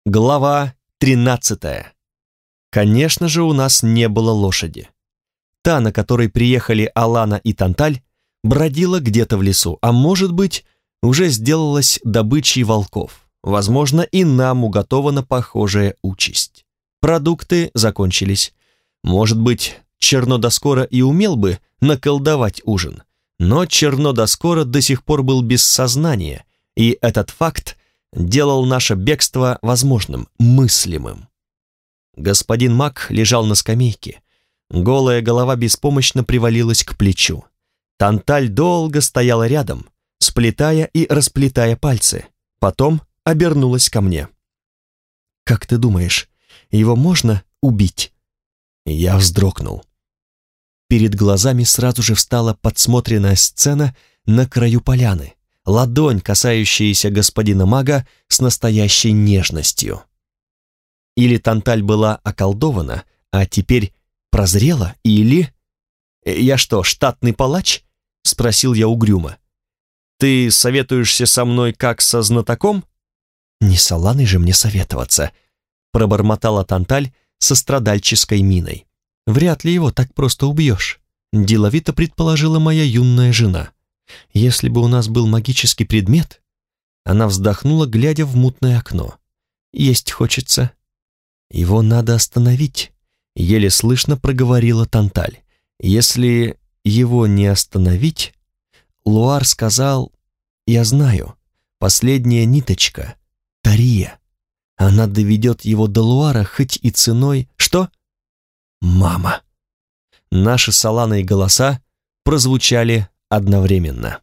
Глава 13. Конечно же, у нас не было лошади. Та, на которой приехали Алана и Танталь, бродила где-то в лесу, а может быть, уже сделалась добычей волков. Возможно, и нам уготована похожая участь. Продукты закончились. Может быть, Чернодоскора и умел бы наколдовать ужин, но Чернодоскора до сих пор был без сознания, и этот факт делал наше бегство возможным, мыслимым. Господин Мак лежал на скамейке. Голая голова беспомощно привалилась к плечу. Танталь долго стояла рядом, сплетая и расплетая пальцы. Потом обернулась ко мне. «Как ты думаешь, его можно убить?» Я вздрогнул. Перед глазами сразу же встала подсмотренная сцена на краю поляны. Ладонь, касающаяся господина Мага с настоящей нежностью. Или Танталь была околдована, а теперь прозрела, или... «Я что, штатный палач?» — спросил я угрюмо. «Ты советуешься со мной как со знатоком?» «Не с Аланой же мне советоваться», — пробормотала Танталь со страдальческой миной. «Вряд ли его так просто убьешь», — деловито предположила моя юная жена. «Если бы у нас был магический предмет...» Она вздохнула, глядя в мутное окно. «Есть хочется». «Его надо остановить», — еле слышно проговорила Танталь. «Если его не остановить...» Луар сказал... «Я знаю, последняя ниточка — Тария. Она доведет его до Луара хоть и ценой...» «Что?» «Мама». Наши с Аланой голоса прозвучали одновременно.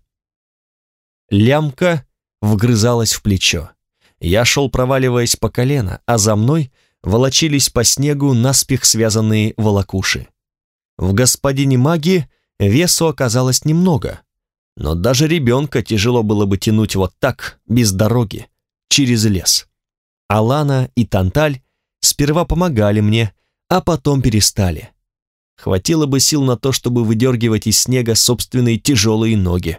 Лямка вгрызалась в плечо. Я шел, проваливаясь по колено, а за мной волочились по снегу наспех связанные волокуши. В господине Маге весу оказалось немного, но даже ребенка тяжело было бы тянуть вот так, без дороги, через лес. Алана и Танталь сперва помогали мне, а потом перестали. Хватило бы сил на то, чтобы выдергивать из снега собственные тяжелые ноги.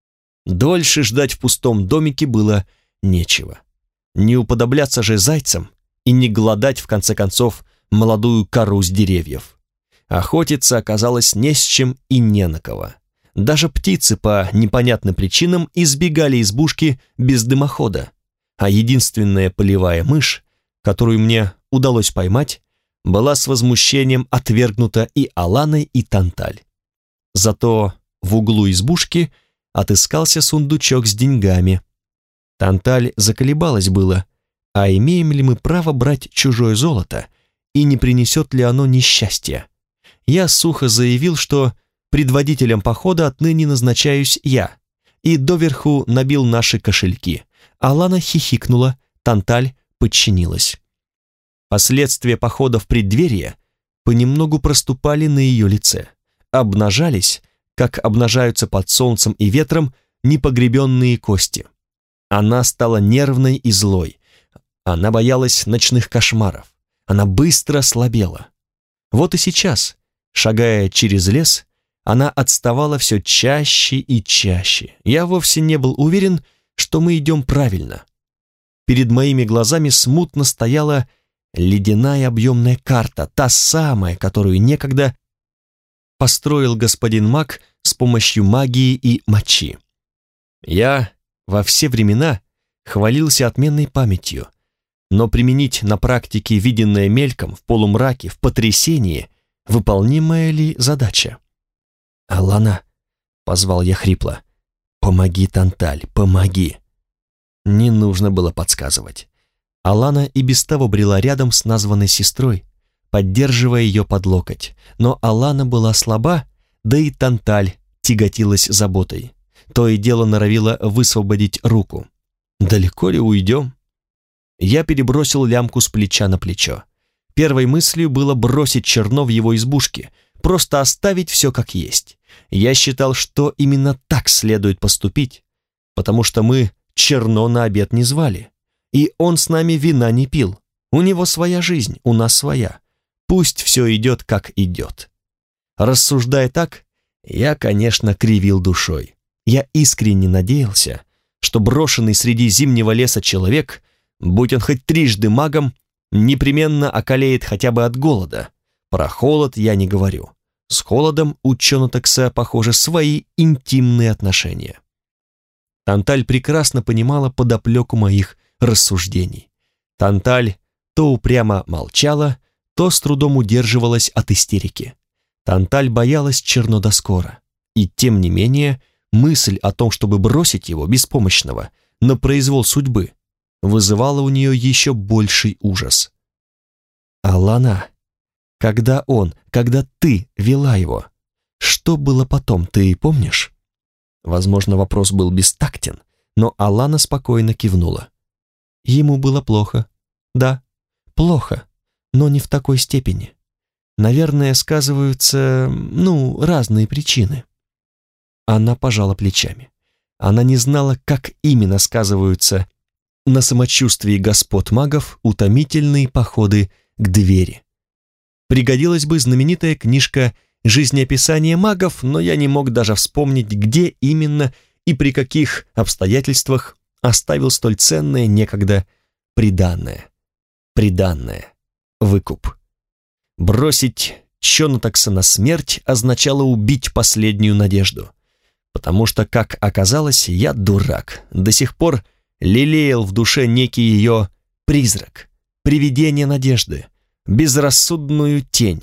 Дольше ждать в пустом домике было нечего. Не уподобляться же зайцам и не голодать, в конце концов, молодую кору с деревьев. Охотиться оказалось не с чем и не на кого. Даже птицы по непонятным причинам избегали избушки без дымохода, а единственная полевая мышь, которую мне удалось поймать, была с возмущением отвергнута и Аланой, и Танталь. Зато в углу избушки отыскался сундучок с деньгами. Танталь заколебалась было, а имеем ли мы право брать чужое золото, и не принесет ли оно несчастья? Я сухо заявил, что предводителем похода отныне назначаюсь я, и доверху набил наши кошельки. Алана хихикнула, Танталь подчинилась. Последствия похода в преддверие понемногу проступали на ее лице, обнажались, как обнажаются под солнцем и ветром непогребенные кости. Она стала нервной и злой, она боялась ночных кошмаров, она быстро слабела. Вот и сейчас, шагая через лес, она отставала все чаще и чаще. Я вовсе не был уверен, что мы идем правильно. Перед моими глазами смутно стояла ледяная объемная карта, та самая, которую некогда построил господин Маг с помощью магии и мочи. Я во все времена хвалился отменной памятью, но применить на практике виденное мельком, в полумраке, в потрясении, выполнимая ли задача? «Алана», — позвал я хрипло, — «помоги, Танталь, помоги». Не нужно было подсказывать. Алана и без того брела рядом с названной сестрой, поддерживая ее под локоть, но Алана была слаба, да и Танталь тяготилась заботой. То и дело норовила высвободить руку. «Далеко ли уйдем?» Я перебросил лямку с плеча на плечо. Первой мыслью было бросить Черно в его избушке, просто оставить все как есть. Я считал, что именно так следует поступить, потому что мы Черно на обед не звали. И он с нами вина не пил. У него своя жизнь, у нас своя. Пусть все идет, как идет. Рассуждая так, я, конечно, кривил душой. Я искренне надеялся, что брошенный среди зимнего леса человек будь он хоть трижды магом, непременно околеет хотя бы от голода. Про холод я не говорю. С холодом у Чонотекса, похоже, свои интимные отношения. Танталь прекрасно понимала подоплеку моих рассуждений. Танталь то упрямо молчала, то с трудом удерживалась от истерики. Танталь боялась Чернодоскора, и тем не менее мысль о том, чтобы бросить его беспомощного на произвол судьбы, вызывала у нее еще больший ужас. «Алана, когда ты вела его, что было потом, ты помнишь?» Возможно, вопрос был бестактен, но Алана спокойно кивнула. Ему было плохо. Да, плохо, но не в такой степени. Наверное, сказываются, разные причины. Она пожала плечами. Она не знала, как именно сказываются на самочувствии господ магов утомительные походы к двери. Пригодилась бы знаменитая книжка «Жизнеописание магов», но я не мог даже вспомнить, где именно и при каких обстоятельствах оставил столь ценное некогда приданное. Выкуп. Бросить Чонотекса на смерть означало убить последнюю надежду. Потому что, как оказалось, я дурак. До сих пор лелеял в душе некий ее призрак, привидение надежды, безрассудную тень.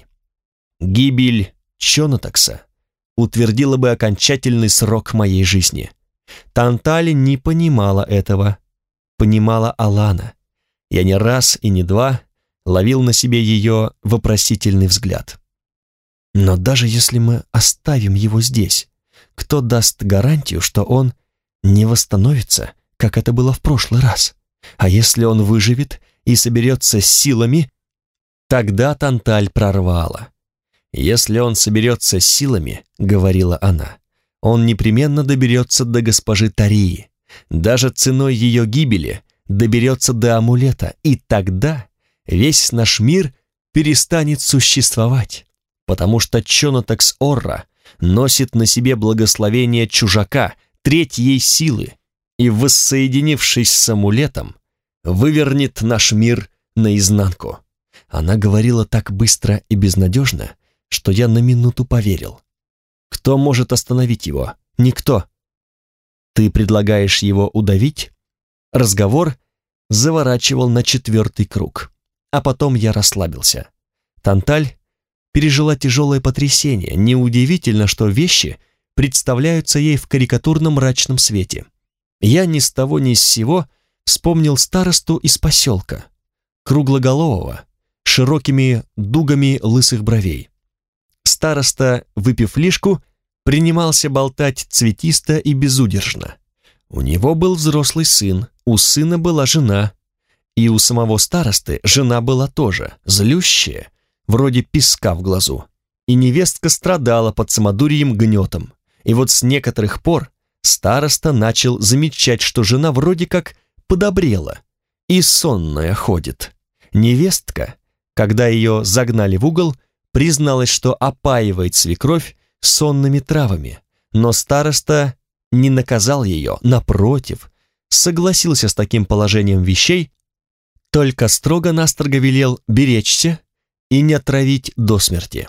Гибель Чонотекса утвердила бы окончательный срок моей жизни. Танталь не понимала этого. Понимала Алана. Я не раз и не два ловил на себе ее вопросительный взгляд. Но даже если мы оставим его здесь, кто даст гарантию, что он не восстановится, как это было в прошлый раз? А если он выживет и соберется с силами, тогда Танталь прорвала. «Если он соберется с силами, — говорила она, — он непременно доберется до госпожи Тарии, даже ценой ее гибели доберется до амулета, и тогда весь наш мир перестанет существовать, потому что Чонотекс Орра носит на себе благословение чужака, третьей силы, и, воссоединившись с амулетом, вывернет наш мир наизнанку». Она говорила так быстро и безнадежно, что я на минуту поверил. Кто может остановить его? Никто. Ты предлагаешь его удавить? Разговор заворачивал на 4-й круг, а потом я расслабился. Танталь пережила тяжелое потрясение. Неудивительно, что вещи представляются ей в карикатурно-мрачном свете. Я ни с того ни с сего вспомнил старосту из поселка, круглоголового, широкими дугами лысых бровей. Староста, выпив лишку, принимался болтать цветисто и безудержно. У него был взрослый сын, у сына была жена, и у самого старосты жена была тоже, злющая, вроде песка в глазу. И невестка страдала под самодурьем гнетом. И вот с некоторых пор староста начал замечать, что жена вроде как подобрела и сонная ходит. Невестка, когда ее загнали в угол, призналась, что опаивает свекровь сонными травами, но староста не наказал ее, напротив, согласился с таким положением вещей, только строго-настрого велел беречься и не отравить до смерти.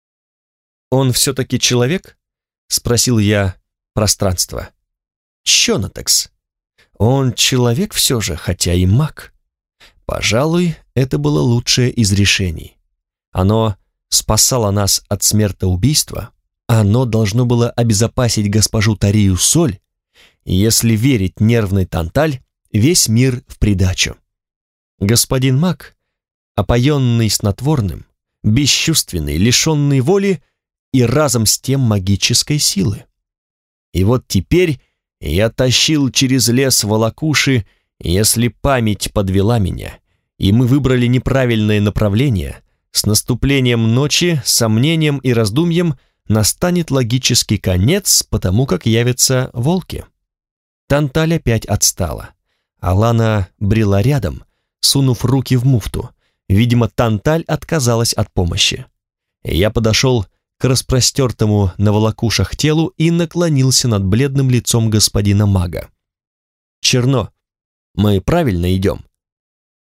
«Он все-таки человек?» — спросил я пространство. «Чонотекс. Он человек все же, хотя и маг». Пожалуй, это было лучшее из решений. Оно спасало нас от смертоубийства, оно должно было обезопасить госпожу Тарию Соль, если верить нервной Танталь, весь мир в придачу. Господин маг, опоенный снотворным, бесчувственный, лишенный воли и разом с тем магической силы. И вот теперь я тащил через лес волокуши, если память подвела меня, и мы выбрали неправильное направление, с наступлением ночи, сомнением и раздумьем настанет логический конец, потому как явятся волки. Танталь опять отстала. Алана брела рядом, сунув руки в муфту. Видимо, Танталь отказалась от помощи. Я подошел к распростертому на волокушах телу и наклонился над бледным лицом господина мага. «Черно, мы правильно идем?»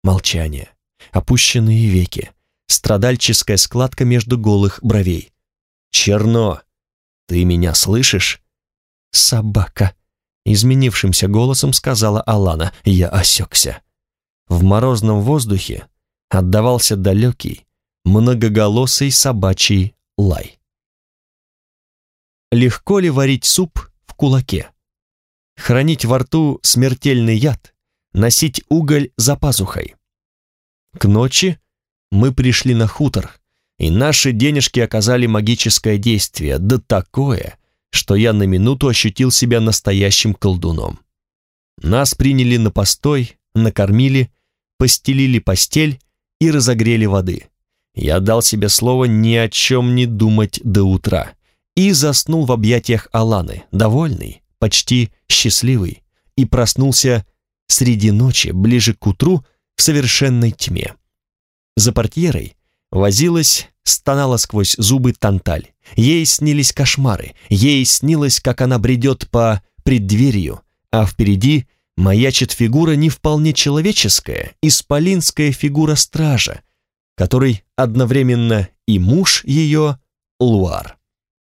Молчание. Опущенные веки. Страдальческая складка между голых бровей. «Черно! Ты меня слышишь?» «Собака!» Изменившимся голосом сказала Алана. Я осекся. В морозном воздухе отдавался далекий, многоголосый собачий лай. Легко ли варить суп в кулаке? Хранить во рту смертельный яд, носить уголь за пазухой. К ночи мы пришли на хутор, и наши денежки оказали магическое действие, да такое, что я на минуту ощутил себя настоящим колдуном. Нас приняли на постой, накормили, постелили постель и разогрели воды. Я дал себе слово ни о чем не думать до утра и заснул в объятиях Аланы, довольный, почти счастливый, и проснулся среди ночи, ближе к утру, в совершенной тьме. За портьерой возилась, стонала сквозь зубы Танталь. Ей снились кошмары, ей снилось, как она бредет по преддверию, а впереди маячит фигура не вполне человеческая, исполинская фигура стража, который одновременно и муж ее Луар.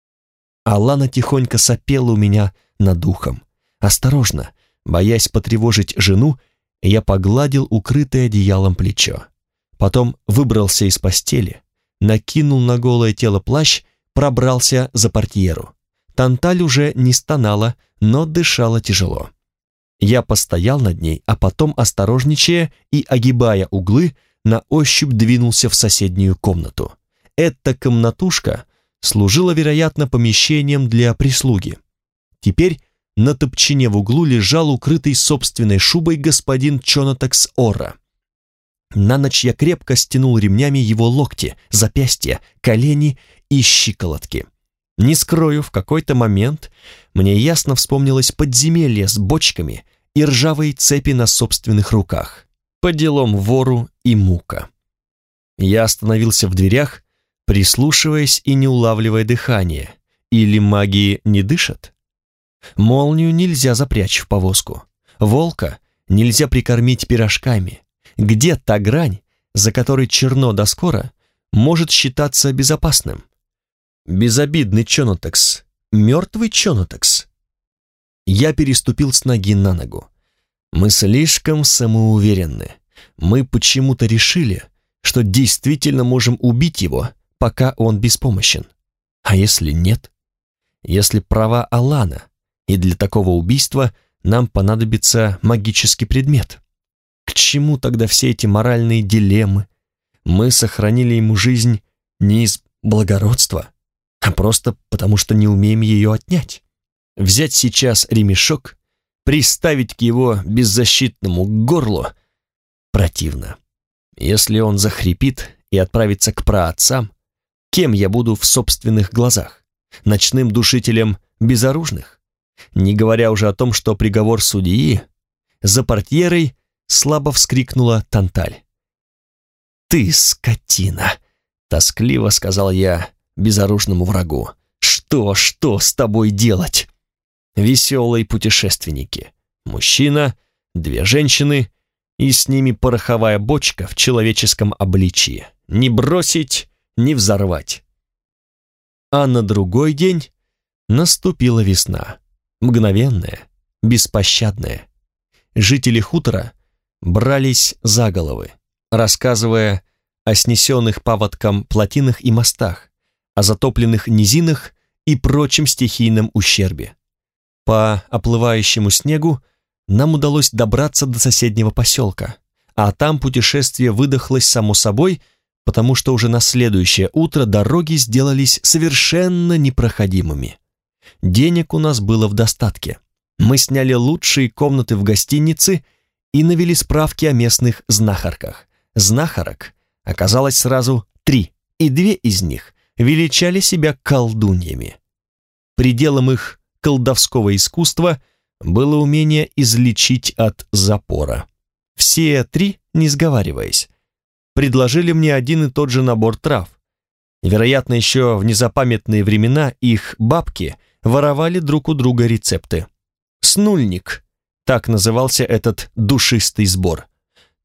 Алана тихонько сопела у меня над ухом. Осторожно, боясь потревожить жену, я погладил укрытое одеялом плечо. Потом выбрался из постели, накинул на голое тело плащ, пробрался за портьеру. Танталь уже не стонала, но дышала тяжело. Я постоял над ней, а потом, осторожничая и огибая углы, на ощупь двинулся в соседнюю комнату. Эта комнатушка служила, вероятно, помещением для прислуги. Теперь на топчине в углу лежал укрытый собственной шубой господин Чонотекс Ора. На ночь я крепко стянул ремнями его локти, запястья, колени и щиколотки. Не скрою, в какой-то момент мне ясно вспомнилось подземелье с бочками и ржавые цепи на собственных руках. По делам вору и мука. Я остановился в дверях, прислушиваясь и не улавливая дыхание. Или магии не дышат? Молнию нельзя запрячь в повозку. Волка нельзя прикормить пирожками. Где та грань, за которой черно да скоро может считаться безопасным? Безобидный Чонотекс, мертвый Чонотекс. Я переступил с ноги на ногу. Мы слишком самоуверенны. Мы почему-то решили, что действительно можем убить его, пока он беспомощен. А если нет? Если права Алана, и для такого убийства нам понадобится магический предмет. К чему тогда все эти моральные дилеммы? Мы сохранили ему жизнь не из благородства, а просто потому, что не умеем ее отнять. Взять сейчас ремешок, приставить к его беззащитному горлу противно. Если он захрипит и отправится к праотцам, кем я буду в собственных глазах? Ночным душителем безоружных? Не говоря уже о том, что приговор судьи. За портьерой слабо вскрикнула Танталь. «Ты скотина!» — тоскливо сказал я безоружному врагу. «Что с тобой делать?» Веселые путешественники. Мужчина, 2 женщины, и с ними пороховая бочка в человеческом обличье. Не бросить, не взорвать. А на другой день наступила весна. Мгновенная, беспощадная. Жители хутора брались за головы, рассказывая о снесенных паводком плотинах и мостах, о затопленных низинах и прочем стихийном ущербе. По оплывающему снегу нам удалось добраться до соседнего поселка, а там путешествие выдохлось само собой, потому что уже на следующее утро дороги сделались совершенно непроходимыми. Денег у нас было в достатке. Мы сняли лучшие комнаты в гостинице и навели справки о местных знахарках. Знахарок оказалось сразу 3, и 2 из них величали себя колдуньями. Пределом их колдовского искусства было умение излечить от запора. Все 3, не сговариваясь, предложили мне один и тот же набор трав. Вероятно, еще в незапамятные времена их бабки воровали друг у друга рецепты. «Снульник» — так назывался этот душистый сбор.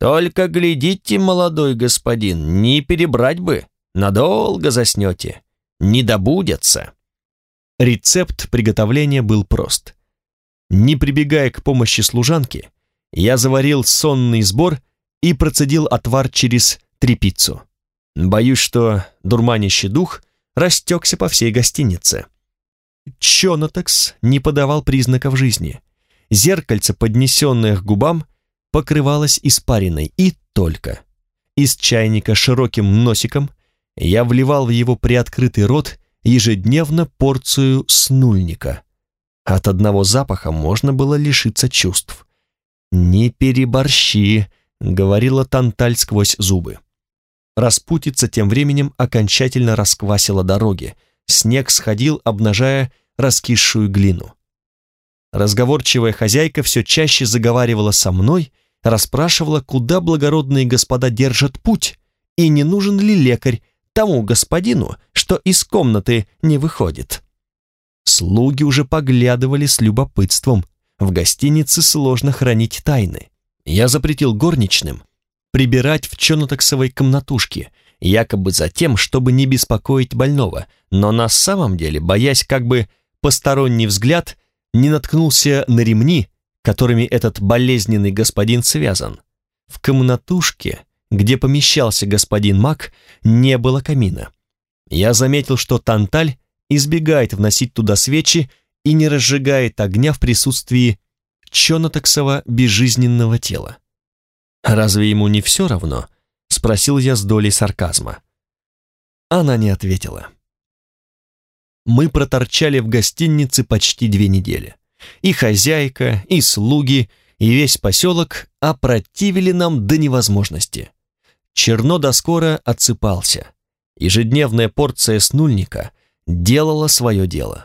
Только глядите, молодой господин, не перебрать бы, надолго заснете, не добудется». Рецепт приготовления был прост. Не прибегая к помощи служанки, я заварил сонный сбор и процедил отвар через тряпицу. Боюсь, что дурманящий дух растекся по всей гостинице. Чонотекс не подавал признаков жизни. Зеркальце, поднесенное к губам, покрывалось испариной, и только. Из чайника широким носиком я вливал в его приоткрытый рот ежедневно порцию снульника. От одного запаха можно было лишиться чувств. «Не переборщи», — говорила Танталь сквозь зубы. Распутица тем временем окончательно расквасила дороги. Снег сходил, обнажая раскисшую глину. Разговорчивая хозяйка все чаще заговаривала со мной, расспрашивала, куда благородные господа держат путь, и не нужен ли лекарь тому господину, что из комнаты не выходит. Слуги уже поглядывали с любопытством. В гостинице сложно хранить тайны. Я запретил горничным прибирать в чонотексовой комнатушке, якобы за тем, чтобы не беспокоить больного, но на самом деле, боясь, как бы посторонний взгляд не наткнулся на ремни, которыми этот болезненный господин связан. В комнатушке, где помещался господин Мак, не было камина. Я заметил, что Танталь избегает вносить туда свечи и не разжигает огня в присутствии чонотексова безжизненного тела. «Разве ему не все равно?» — спросил я с долей сарказма. Она не ответила. Мы проторчали в гостинице почти 2 недели. И хозяйка, и слуги, и весь поселок опротивили нам до невозможности. Черно да скоро отсыпался. Ежедневная порция снульника делала свое дело.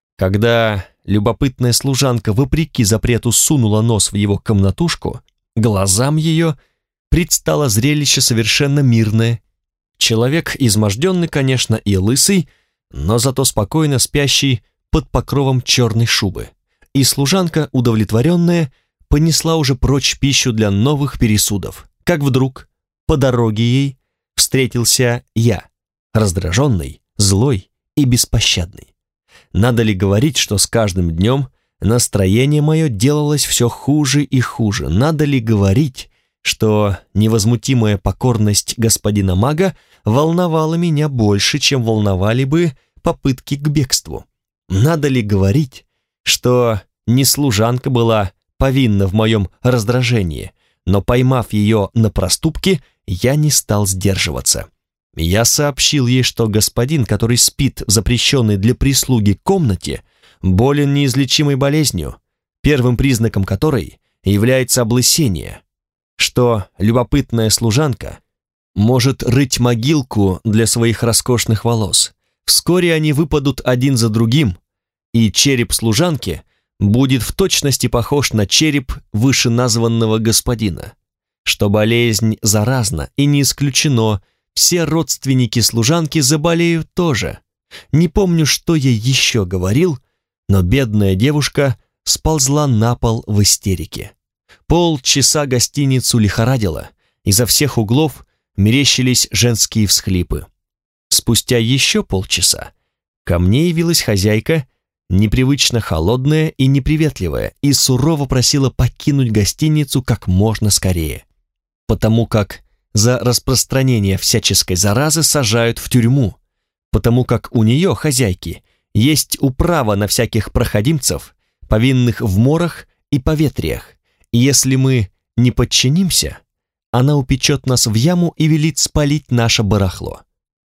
Когда любопытная служанка вопреки запрету сунула нос в его комнатушку, глазам ее предстало зрелище совершенно мирное. Человек изможденный, конечно, и лысый, но зато спокойно спящий под покровом черной шубы. И служанка, удовлетворенная, понесла уже прочь пищу для новых пересудов, как вдруг по дороге ей встретился я, раздраженный, злой и беспощадный. Надо ли говорить, что с каждым днем настроение мое делалось все хуже и хуже? Надо ли говорить, что невозмутимая покорность господина мага волновала меня больше, чем волновали бы попытки к бегству? Надо ли говорить, что не служанка была повинна в моем раздражении, но, поймав ее на проступке, я не стал сдерживаться. Я сообщил ей, что господин, который спит в запрещенной для прислуги комнате, болен неизлечимой болезнью, первым признаком которой является облысение, что любопытная служанка может рыть могилку для своих роскошных волос. Вскоре они выпадут один за другим, и череп служанки будет в точности похож на череп вышеназванного господина, что болезнь заразна, и не исключено, все родственники служанки заболеют тоже. Не помню, что я еще говорил, но бедная девушка сползла на пол в истерике. Полчаса гостиницу лихорадило, изо всех углов мерещились женские всхлипы. Спустя еще полчаса ко мне явилась хозяйка, непривычно холодная и неприветливая, и сурово просила покинуть гостиницу как можно скорее, потому как за распространение всяческой заразы сажают в тюрьму, потому как у нее, хозяйки, есть управа на всяких проходимцев, повинных в морах и поветриях, и если мы не подчинимся, она упечет нас в яму и велит спалить наше барахло.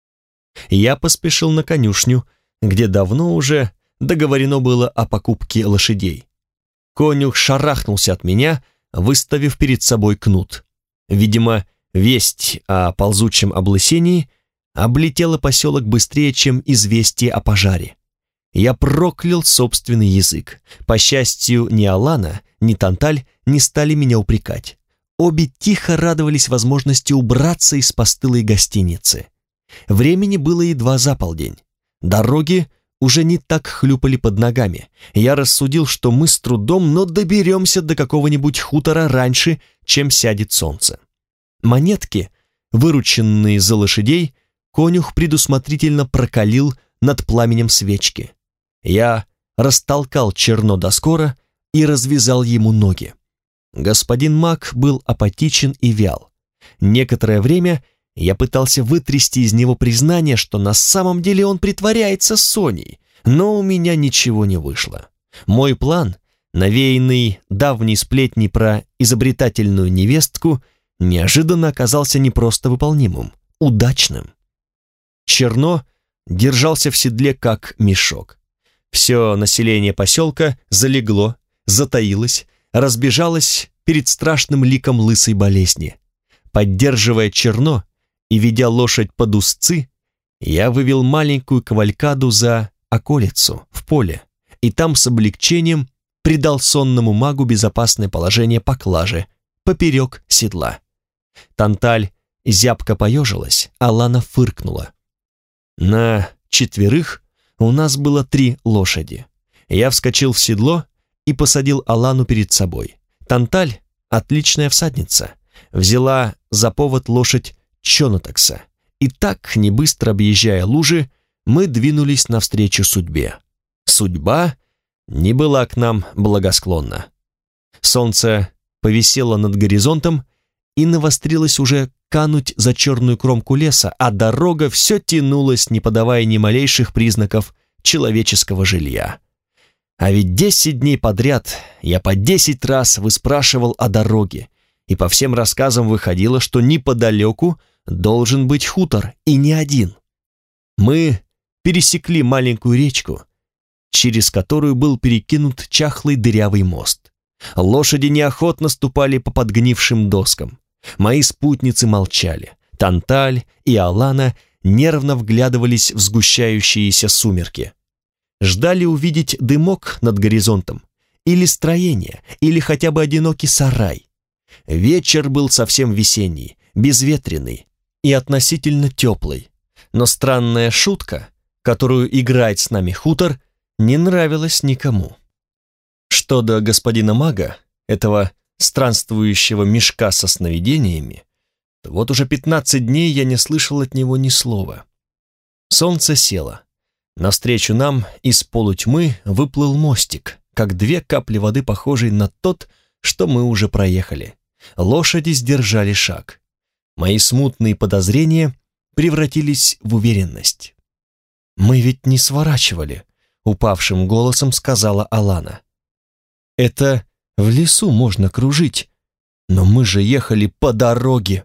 Я поспешил на конюшню, где давно уже договорено было о покупке лошадей. Конюх шарахнулся от меня, выставив перед собой кнут. Видимо, весть о ползучем облысении облетела поселок быстрее, чем известие о пожаре. Я проклял собственный язык. По счастью, ни Алана, ни Танталь не стали меня упрекать. Обе тихо радовались возможности убраться из постылой гостиницы. Времени было едва за полдень. Дороги уже не так хлюпали под ногами. Я рассудил, что мы с трудом, но доберемся до какого-нибудь хутора раньше, чем сядет солнце. Монетки, вырученные за лошадей, конюх предусмотрительно прокалил над пламенем свечки. Я растолкал Черно до скора и развязал ему ноги. Господин маг был апатичен и вял. Некоторое время я пытался вытрясти из него признание, что на самом деле он притворяется Соней, но у меня ничего не вышло. Мой план, навеянный давней сплетней про изобретательную невестку, неожиданно оказался не просто выполнимым, удачным. Черно держался в седле как мешок. Все население поселка залегло, затаилось, разбежалось перед страшным ликом лысой болезни. Поддерживая Черно и ведя лошадь под узцы, я вывел маленькую кавалькаду за околицу, в поле, и там с облегчением придал сонному магу безопасное положение поклажи, поперек седла. Танталь зябко поежилась, а Лана фыркнула. На 4 у нас было 3 лошади. Я вскочил в седло и посадил Алану перед собой. Танталь, отличная всадница, взяла за повод лошадь Чонотакса, и так, не быстро объезжая лужи, мы двинулись навстречу судьбе. Судьба не была к нам благосклонна. Солнце повисело над горизонтом и навострилось уже кануть за черную кромку леса, а дорога все тянулась, не подавая ни малейших признаков человеческого жилья. А ведь 10 дней подряд я по 10 раз выспрашивал о дороге, и по всем рассказам выходило, что неподалеку должен быть хутор, и не один. Мы пересекли маленькую речку, через которую был перекинут чахлый дырявый мост. Лошади неохотно ступали по подгнившим доскам. Мои спутницы молчали. Танталь и Алана нервно вглядывались в сгущающиеся сумерки. Ждали увидеть дымок над горизонтом, или строение, или хотя бы одинокий сарай. Вечер был совсем весенний, безветренный и относительно теплый, но странная шутка, которую играет с нами хутор, не нравилась никому. Что до господина мага, этого странствующего мешка со сновидениями, то вот уже 15 дней я не слышал от него ни слова. Солнце село. Навстречу нам из полутьмы выплыл мостик, как 2 капли воды, похожий на тот, что мы уже проехали. Лошади сдержали шаг. Мои смутные подозрения превратились в уверенность. «Мы ведь не сворачивали», — упавшим голосом сказала Алана. «Это в лесу можно кружить, но мы же ехали по дороге».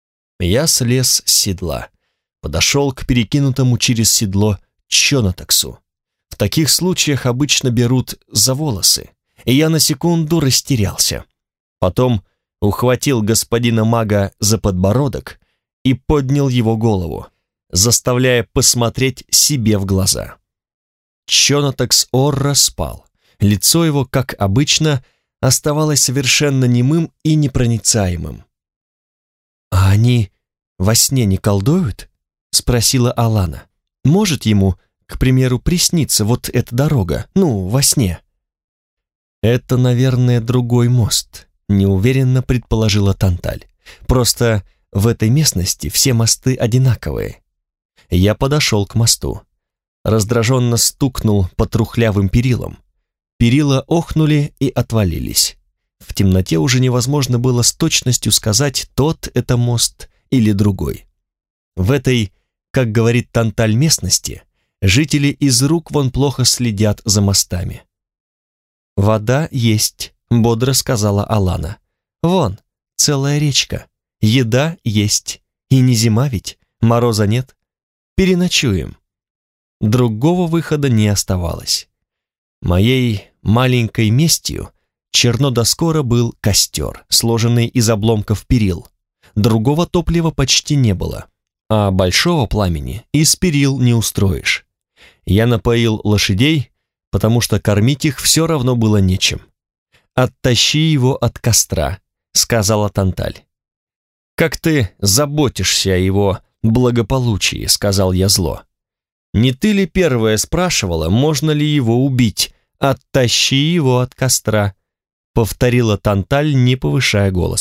Я слез с седла, подошел к перекинутому через седло Чонотаксу. В таких случаях обычно берут за волосы, и я на секунду растерялся. Потом ухватил господина мага за подбородок и поднял его голову, заставляя посмотреть себе в глаза. Чонотакс Орра спал. Лицо его, как обычно, оставалось совершенно немым и непроницаемым. «А они во сне не колдуют?» — спросила Алана. «Может ему, к примеру, присниться вот эта дорога, во сне?» «Это, наверное, другой мост», — неуверенно предположила Танталь. «Просто в этой местности все мосты одинаковые». Я подошел к мосту. Раздраженно стукнул по трухлявым перилам. Перила охнули и отвалились. В темноте уже невозможно было с точностью сказать, тот это мост или другой. В этой, как говорит Танталь, местности жители из рук вон плохо следят за мостами. «Вода есть», — бодро сказала Алана. «Вон, целая речка. Еда есть. И не зима ведь, мороза нет. Переночуем». Другого выхода не оставалось. Моей маленькой местью черно до скора был костер, сложенный из обломков перил. Другого топлива почти не было, а большого пламени из перил не устроишь. Я напоил лошадей, потому что кормить их все равно было нечем. «Оттащи его от костра», — сказала Танталь. «Как ты заботишься о его благополучии», — сказал я зло. «Не ты ли первая спрашивала, можно ли его убить? Оттащи его от костра», — повторила Танталь, не повышая голоса.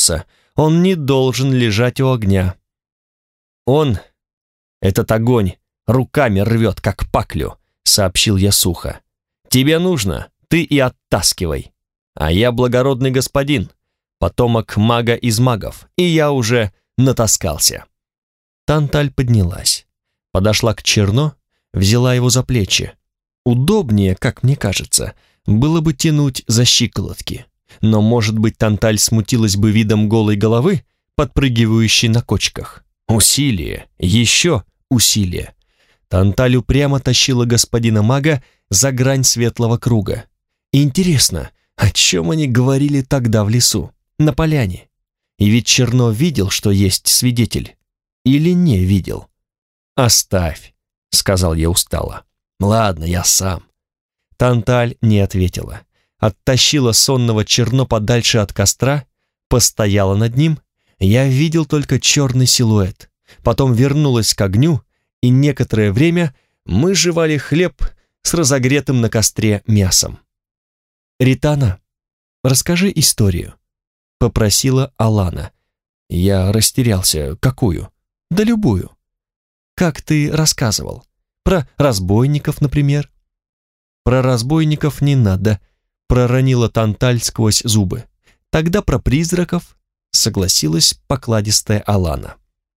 он не должен лежать у огня. Он, этот огонь, руками рвет, как паклю, сообщил я сухо. Тебе нужно, ты и оттаскивай. А я благородный господин, потомок мага из магов, и я уже натаскался. Танталь поднялась, подошла к Черно, взяла его за плечи. Удобнее, как мне кажется, было бы тянуть за щиколотки, но, может быть, Танталь смутилась бы видом голой головы, подпрыгивающей на кочках. Усилие, еще усилие. Танталь упрямо тащила господина мага за грань светлого круга. Интересно, о чем они говорили тогда в лесу, на поляне? И ведь Черно видел, что есть свидетель. Или не видел? «Оставь», — сказал я устало. «Ладно, я сам». Танталь не ответила. Оттащила сонного Черно подальше от костра, постояла над ним. Я видел только черный силуэт. Потом вернулась к огню, и некоторое время мы жевали хлеб с разогретым на костре мясом. «Ритана, расскажи историю», — попросила Алана. Я растерялся. «Какую?» «Да любую». «Как ты рассказывал? Про разбойников, например?» «Про разбойников не надо», — проронила Танталь сквозь зубы. «Тогда про призраков», — согласилась покладистая Алана.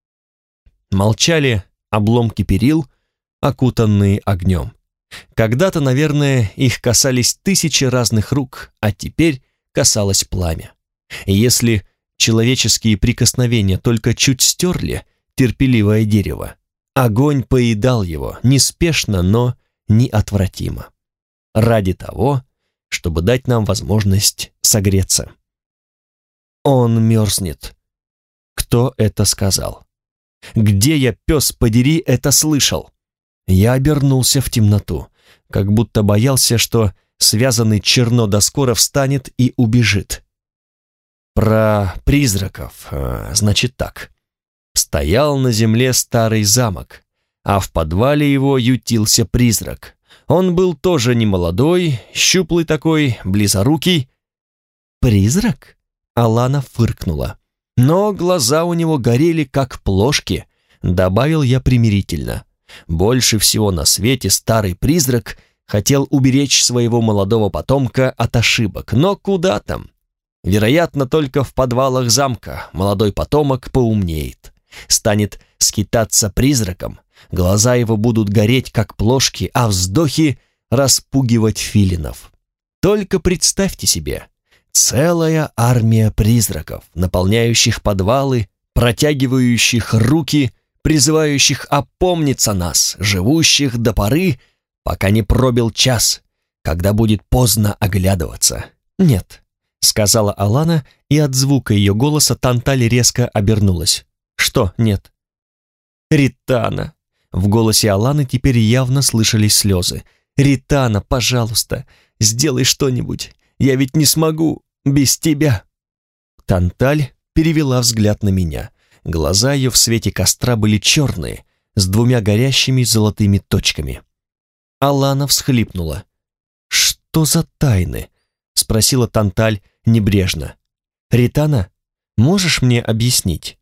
Молчали обломки перил, окутанные огнем. Когда-то, наверное, их касались тысячи разных рук, а теперь касалось пламя. И если человеческие прикосновения только чуть стерли терпеливое дерево, огонь поедал его неспешно, но неотвратимо. Ради того, чтобы дать нам возможность согреться. Он мерзнет. Кто это сказал? Где я, пес подери, это слышал? Я обернулся в темноту, как будто боялся, что связанный Черно до скоро встанет и убежит. Про призраков, значит так. Стоял на земле старый замок, а в подвале его ютился призрак. Он был тоже немолодой, щуплый такой, близорукий. «Призрак?» — Алана фыркнула. «Но глаза у него горели, как плошки», — добавил я примирительно. Больше всего на свете старый призрак хотел уберечь своего молодого потомка от ошибок, но куда там? Вероятно, только в подвалах замка молодой потомок поумнеет, станет скитаться призраком, глаза его будут гореть, как плошки, а вздохи распугивать филинов. Только представьте себе, целая армия призраков, наполняющих подвалы, протягивающих руки, призывающих опомниться нас, живущих до поры, пока не пробил час, когда будет поздно оглядываться. «Нет», — сказала Алана, и от звука ее голоса Танталь резко обернулась. «Что нет?» «Ритана!» В голосе Аланы теперь явно слышались слезы. «Ритана, пожалуйста, сделай что-нибудь. Я ведь не смогу без тебя». Танталь перевела взгляд на меня. Глаза ее в свете костра были черные, с двумя горящими золотыми точками. Алана всхлипнула. «Что за тайны?» — спросила Танталь небрежно. «Ритана, можешь мне объяснить?»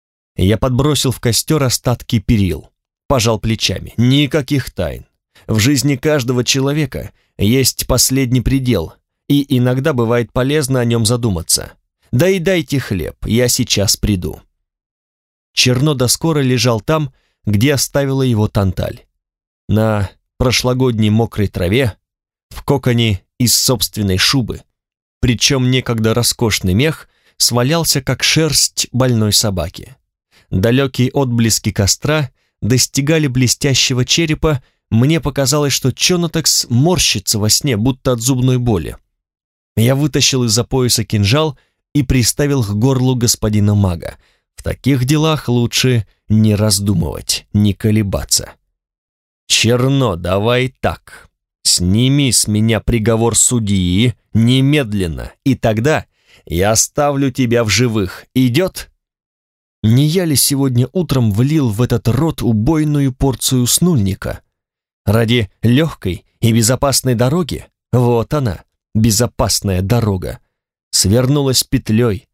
Я подбросил в костер остатки перил, пожал плечами. Никаких тайн. В жизни каждого человека есть последний предел, и иногда бывает полезно о нем задуматься. Да и дайте хлеб, я сейчас приду. Черно до скоро лежал там, где оставила его Танталь. На прошлогодней мокрой траве, в коконе из собственной шубы, причем некогда роскошный мех свалялся, как шерсть больной собаки. Далекие отблески костра достигали блестящего черепа, мне показалось, что Чонотекс морщится во сне, будто от зубной боли. Я вытащил из-за пояса кинжал и приставил к горлу господина мага. В таких делах лучше не раздумывать, не колебаться. «Черно, давай так. Сними с меня приговор судьи немедленно, и тогда я оставлю тебя в живых. Идет?» Не я ли сегодня утром влил в этот рот убойную порцию снульника? Ради легкой и безопасной дороги, вот она, безопасная дорога, свернулась петлей,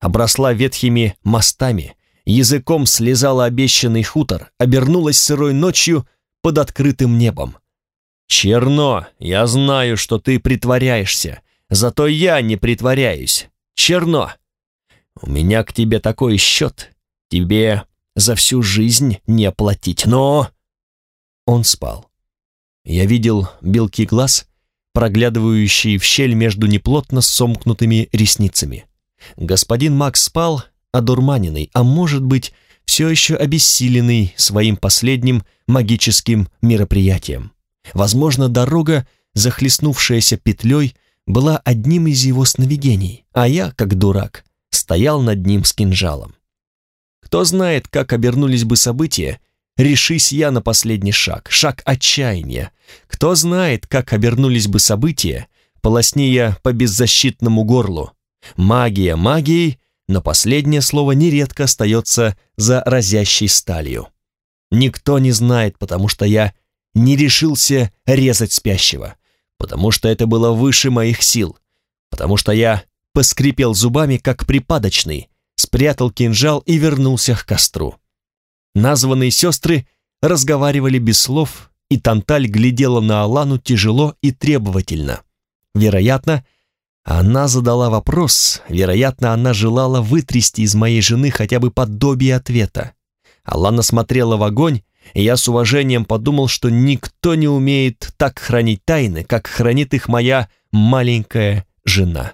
обросла ветхими мостами, языком слезала обещанный хутор, обернулась сырой ночью под открытым небом. Черно, я знаю, что ты притворяешься, зато я не притворяюсь. Черно. У меня к тебе такой счет, тебе за всю жизнь не оплатить, но...» Он спал. Я видел белки глаз, проглядывающие в щель между неплотно сомкнутыми ресницами. Господин Макс спал, одурманенный, а может быть, все еще обессиленный своим последним магическим мероприятием. Возможно, дорога, захлестнувшаяся петлей, была одним из его сновидений, а я, как дурак, стоял над ним с кинжалом. Кто знает, как обернулись бы события, решись я на последний шаг, шаг отчаяния. Кто знает, как обернулись бы события, полосни я по беззащитному горлу. Магия магией, но последнее слово нередко остается за разящей сталью. Никто не знает, потому что я не решился резать спящего, потому что это было выше моих сил, потому что я поскрипел зубами, как припадочный, спрятал кинжал и вернулся к костру. Названные сестры разговаривали без слов, и Танталь глядела на Алану тяжело и требовательно. Вероятно, она задала вопрос, вероятно, она желала вытрясти из моей жены хотя бы подобие ответа. Алана смотрела в огонь, и я с уважением подумал, что никто не умеет так хранить тайны, как хранит их моя маленькая жена.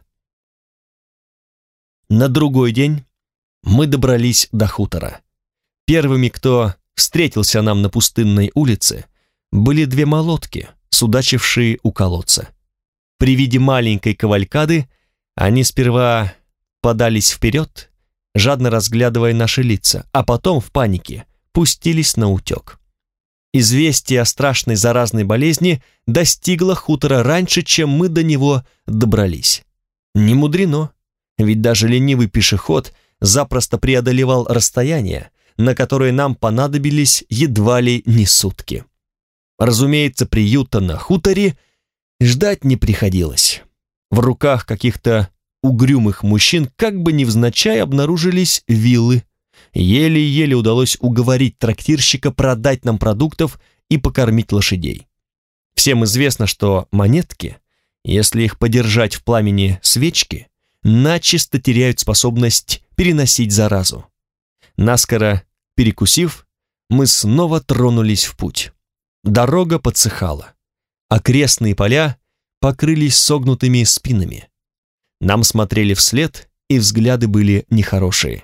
На другой день мы добрались до хутора. Первыми, кто встретился нам на пустынной улице, были две молотки, судачившие у колодца. При виде маленькой кавалькады они сперва подались вперед, жадно разглядывая наши лица, а потом в панике пустились на утек. Известие о страшной заразной болезни достигло хутора раньше, чем мы до него добрались. Не мудрено, ведь даже ленивый пешеход запросто преодолевал расстояние, на которое нам понадобились едва ли не сутки. Разумеется, приюта на хуторе ждать не приходилось. В руках каких-то угрюмых мужчин как бы невзначай обнаружились вилы. Еле-еле удалось уговорить трактирщика продать нам продуктов и покормить лошадей. Всем известно, что монетки, если их подержать в пламени свечки, начисто теряют способность переносить заразу. Наскоро перекусив, мы снова тронулись в путь. Дорога подсыхала. Окрестные поля покрылись согнутыми спинами. Нам смотрели вслед, и взгляды были нехорошие.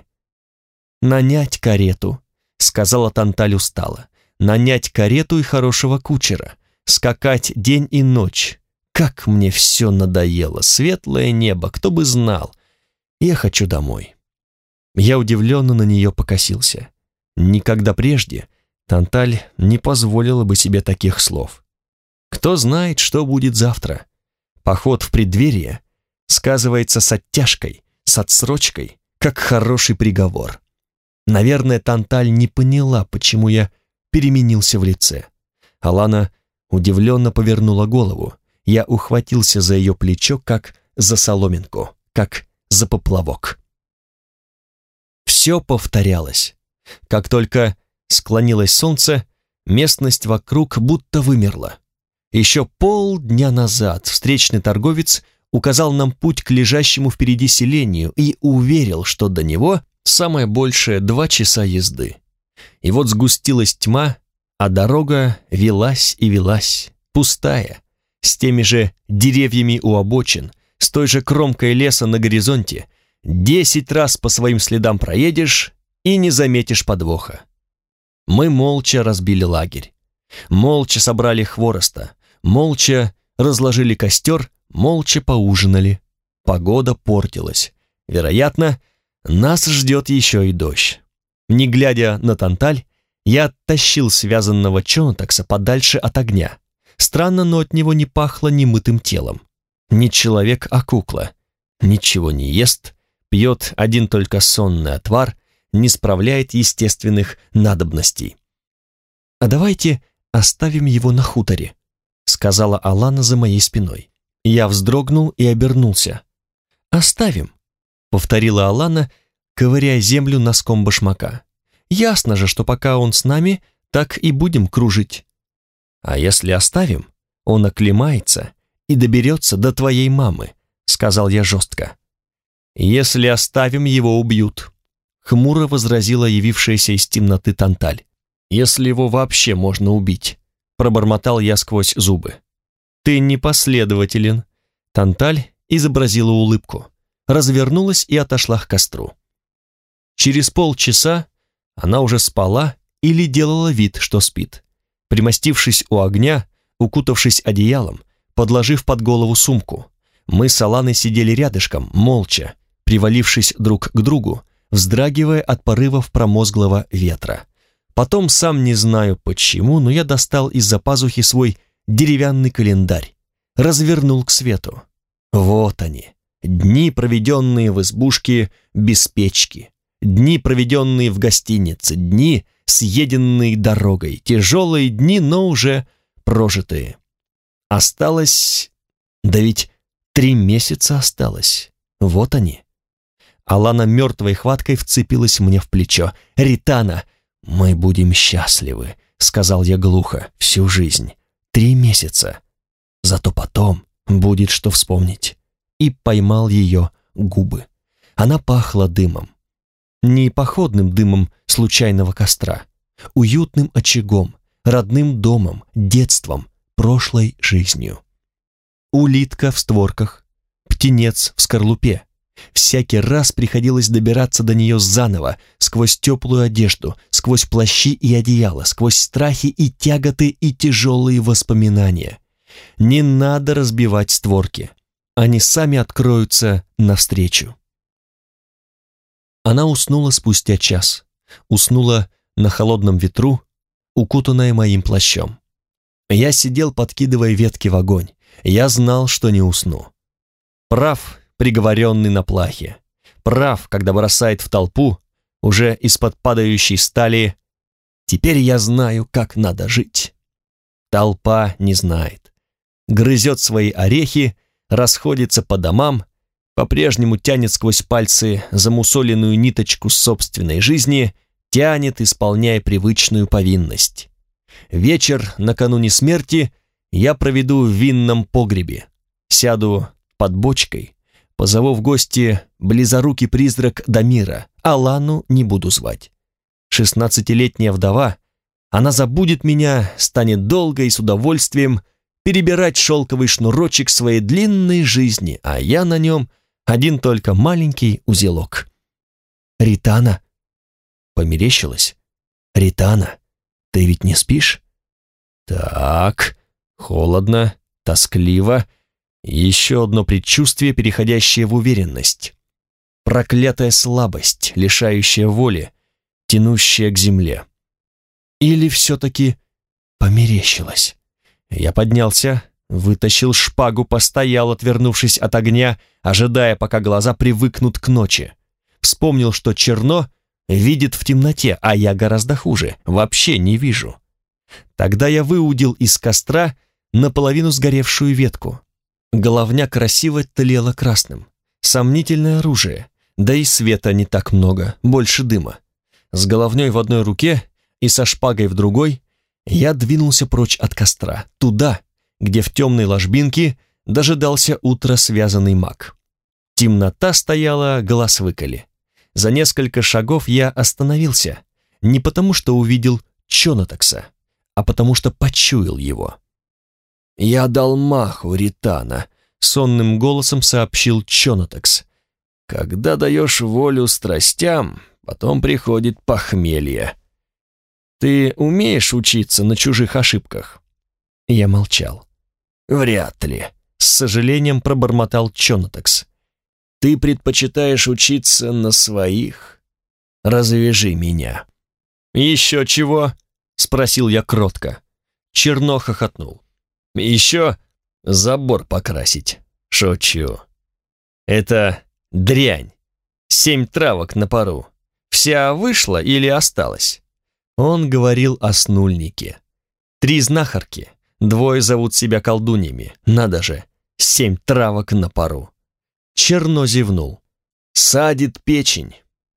«Нанять карету», — сказала Танталь устало. «Нанять карету и хорошего кучера. Скакать день и ночь. Как мне все надоело. Светлое небо, кто бы знал. Я хочу домой». Я удивленно на нее покосился. Никогда прежде Танталь не позволила бы себе таких слов. Кто знает, что будет завтра. Поход в преддверие сказывается с оттяжкой, с отсрочкой, как хороший приговор. Наверное, Танталь не поняла, почему я переменился в лице. Алана удивленно повернула голову. Я ухватился за ее плечо, как за соломинку, как за поплавок. Все повторялось. Как только склонилось солнце, местность вокруг будто вымерла. Еще полдня назад встречный торговец указал нам путь к лежащему впереди селению и уверил, что до него самое большее 2 часа езды. И вот сгустилась тьма, а дорога велась и велась, пустая, с теми же деревьями у обочин, с той же кромкой леса на горизонте. 10 раз по своим следам проедешь и не заметишь подвоха. Мы молча разбили лагерь, молча собрали хвороста, молча разложили костер, молча поужинали. Погода портилась. Вероятно, нас ждет еще и дождь. Не глядя на Танталь, я оттащил связанного Чонатакса подальше от огня. Странно, но от него не пахло немытым телом. Не человек, а кукла. Ничего не ест, пьет один только сонный отвар, не справляет естественных надобностей. «А давайте оставим его на хуторе», — сказала Алана за моей спиной. Я вздрогнул и обернулся. «Оставим», — повторила Алана, ковыряя землю носком башмака. «Ясно же, что пока он с нами, так и будем кружить. А если оставим, он оклемается и доберется до твоей мамы», — сказал я жестко. «Если оставим, его убьют», — хмуро возразила явившаяся из темноты Танталь. «Если его вообще можно убить», — пробормотал я сквозь зубы. «Ты непоследователен». Танталь изобразила улыбку, развернулась и отошла к костру. Через полчаса она уже спала или делала вид, что спит. Примостившись у огня, укутавшись одеялом, подложив под голову сумку, мы с Аланой сидели рядышком, молча, привалившись друг к другу, вздрагивая от порывов промозглого ветра. Потом, сам не знаю почему, но я достал из-за пазухи свой деревянный календарь, развернул к свету. Вот они, дни, проведенные в избушке без печки, дни, проведенные в гостинице, дни, съеденные дорогой, тяжелые дни, но уже прожитые. Осталось... Да ведь 3 месяца осталось. Вот они. Алана мертвой хваткой вцепилась мне в плечо. «Ритана, мы будем счастливы», — сказал я глухо, — «всю жизнь. 3 месяца. Зато потом будет что вспомнить». И поймал ее губы. Она пахла дымом. Не походным дымом случайного костра, уютным очагом, родным домом, детством, прошлой жизнью. Улитка в створках, птенец в скорлупе. Всякий раз приходилось добираться до нее заново, сквозь теплую одежду, сквозь плащи и одеяла, сквозь страхи и тяготы и тяжелые воспоминания. Не надо разбивать створки. Они сами откроются навстречу. Она уснула спустя час. Уснула на холодном ветру, укутанная моим плащом. Я сидел, подкидывая ветки в огонь. Я знал, что не усну. Прав, приговоренный на плахе. Прав, когда бросает в толпу, уже из-под падающей стали. Теперь я знаю, как надо жить. Толпа не знает. Грызет свои орехи, расходится по домам, по-прежнему тянет сквозь пальцы замусоленную ниточку собственной жизни, тянет, исполняя привычную повинность. Вечер накануне смерти я проведу в винном погребе, сяду под бочкой, позову в гости близорукий призрак Дамира, Алану не буду звать. 16-летняя вдова, она забудет меня, станет долго и с удовольствием перебирать шелковый шнурочек своей длинной жизни, а я на нем один только маленький узелок. «Ритана!» Померещилась. «Ритана, ты ведь не спишь?» Так, холодно, тоскливо. Еще одно предчувствие, переходящее в уверенность. Проклятая слабость, лишающая воли, тянущая к земле. Или все-таки померещилась? Я поднялся, вытащил шпагу, постоял, отвернувшись от огня, ожидая, пока глаза привыкнут к ночи. Вспомнил, что черно видит в темноте, а я гораздо хуже, вообще не вижу. Тогда я выудил из костра наполовину сгоревшую ветку. Головня красиво тлела красным. Сомнительное оружие, да и света не так много, больше дыма. С головней в одной руке и со шпагой в другой я двинулся прочь от костра, туда, где в темной ложбинке дожидался утра связанный маг. Темнота стояла, глаз выколи. За несколько шагов я остановился, не потому что увидел Чонотакса, а потому что почуял его. «Я дал маху, Ритана», — сонным голосом сообщил Чонотакс. «Когда даешь волю страстям, потом приходит похмелье. Ты умеешь учиться на чужих ошибках?» Я молчал. «Вряд ли», — с сожалением пробормотал Чонотакс. «Ты предпочитаешь учиться на своих. Развяжи меня». «Еще чего?» — спросил я кротко. Черно хохотнул. «Еще забор покрасить. Шучу. Это дрянь. 7 травок на пару. Вся вышла или осталась?» Он говорил о снульнике. 3 знахарки, 2 зовут себя колдуньями. Надо же, 7 травок на пару. Черно зевнул. «Садит печень.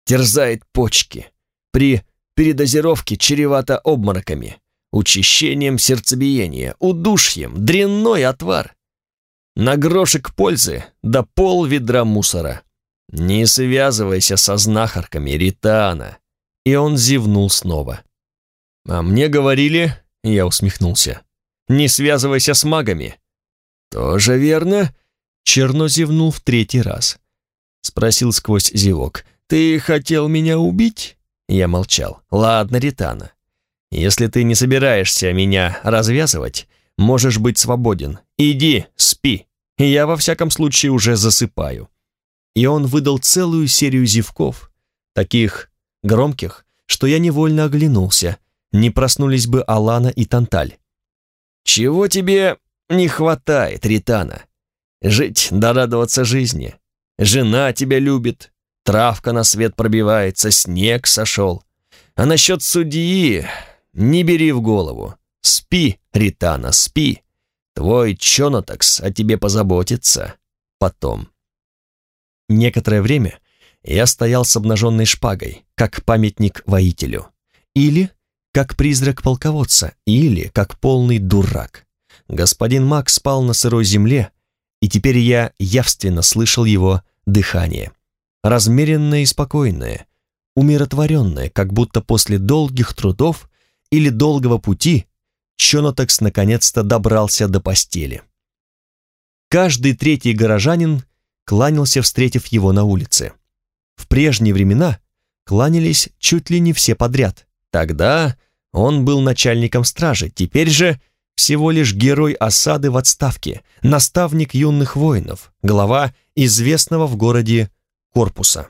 терзает почки. При передозировке чревато обмороками, учащением сердцебиения, удушьем, дрянной отвар. На грошек пользы да пол-ведра мусора. Не связывайся со знахарками, Ритана. И он зевнул снова. А мне говорили, я усмехнулся, не связывайся с магами. Тоже верно. Черно зевнул в третий раз. Спросил сквозь зевок: ты хотел меня убить? Я молчал. Ладно, Ритана, если ты не собираешься меня развязывать, можешь быть свободен. Иди, спи. Я во всяком случае уже засыпаю. И он выдал целую серию зевков, таких громких, что я невольно оглянулся, не проснулись бы Алана и Танталь. Чего тебе не хватает, Ритана? Жить да радоваться жизни. Жена тебя любит, травка на свет пробивается, снег сошел. А насчет судьи не бери в голову. Спи, Ритана, спи. Твой Чонотакс о тебе позаботится потом. Некоторое время я стоял с обнаженной шпагой, как памятник воителю. Или как призрак полководца, или как полный дурак. Господин Мак спал на сырой земле, и теперь я явственно слышал его дыхание. Размеренное и спокойное, умиротворенное, как будто после долгих трудов или долгого пути Чонотакс наконец-то добрался до постели. Каждый третий горожанин кланялся, встретив его на улице. В прежние времена кланялись чуть ли не все подряд. Тогда он был начальником стражи, теперь же всего лишь герой осады в отставке, наставник юных воинов, глава известного в городе корпуса.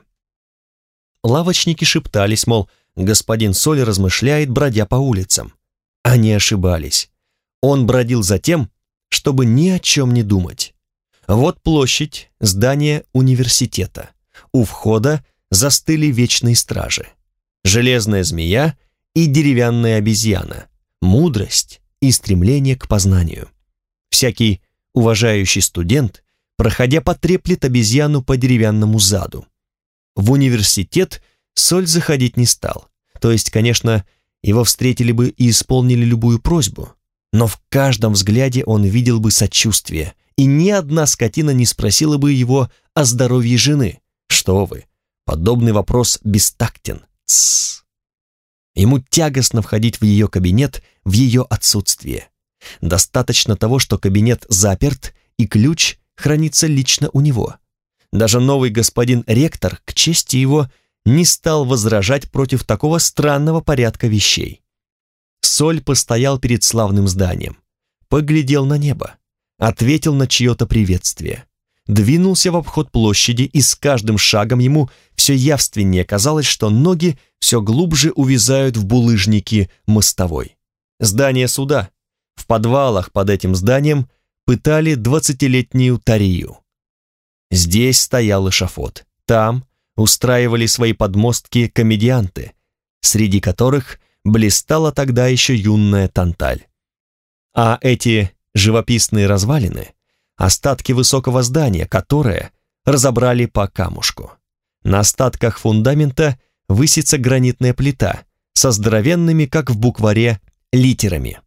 Лавочники шептались, мол, господин Соль размышляет, бродя по улицам. Они ошибались. Он бродил за тем, чтобы ни о чем не думать. Вот площадь, здание университета. У входа застыли вечные стражи. Железная змея и деревянная обезьяна. Мудрость и стремление к познанию. Всякий уважающий студент, проходя, потреплет обезьяну по деревянному заду. В университет Соль заходить не стал. То есть, конечно, его встретили бы и исполнили любую просьбу, но в каждом взгляде он видел бы сочувствие, и ни одна скотина не спросила бы его о здоровье жены. Что вы, подобный вопрос бестактен. Тссс. Ему тягостно входить в ее кабинет в ее отсутствие. Достаточно того, что кабинет заперт, и ключ хранится лично у него. Даже новый господин ректор, к чести его, не стал возражать против такого странного порядка вещей. Соль постоял перед славным зданием, поглядел на небо, ответил на чье-то приветствие, двинулся в обход площади, и с каждым шагом ему все явственнее казалось, что ноги все глубже увязают в булыжники мостовой. Здание суда. В подвалах под этим зданием пытали 20-летнюю Тарию. Здесь стоял эшафот. Там устраивали свои подмостки комедианты, среди которых блистала тогда еще юная Танталь. А эти живописные развалины — остатки высокого здания, которое разобрали по камушку. На остатках фундамента высится гранитная плита со здоровенными, как в букваре, литерами.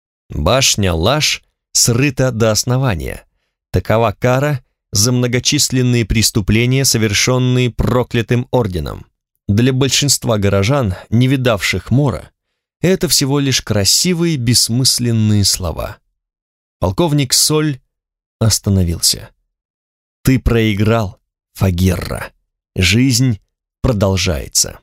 Башня Лаш срыта до основания. Такова кара за многочисленные преступления, совершенные проклятым орденом. Для большинства горожан, не видавших мора, это всего лишь красивые бессмысленные слова. Полковник Соль остановился. «Ты проиграл, Фагерра. Жизнь продолжается».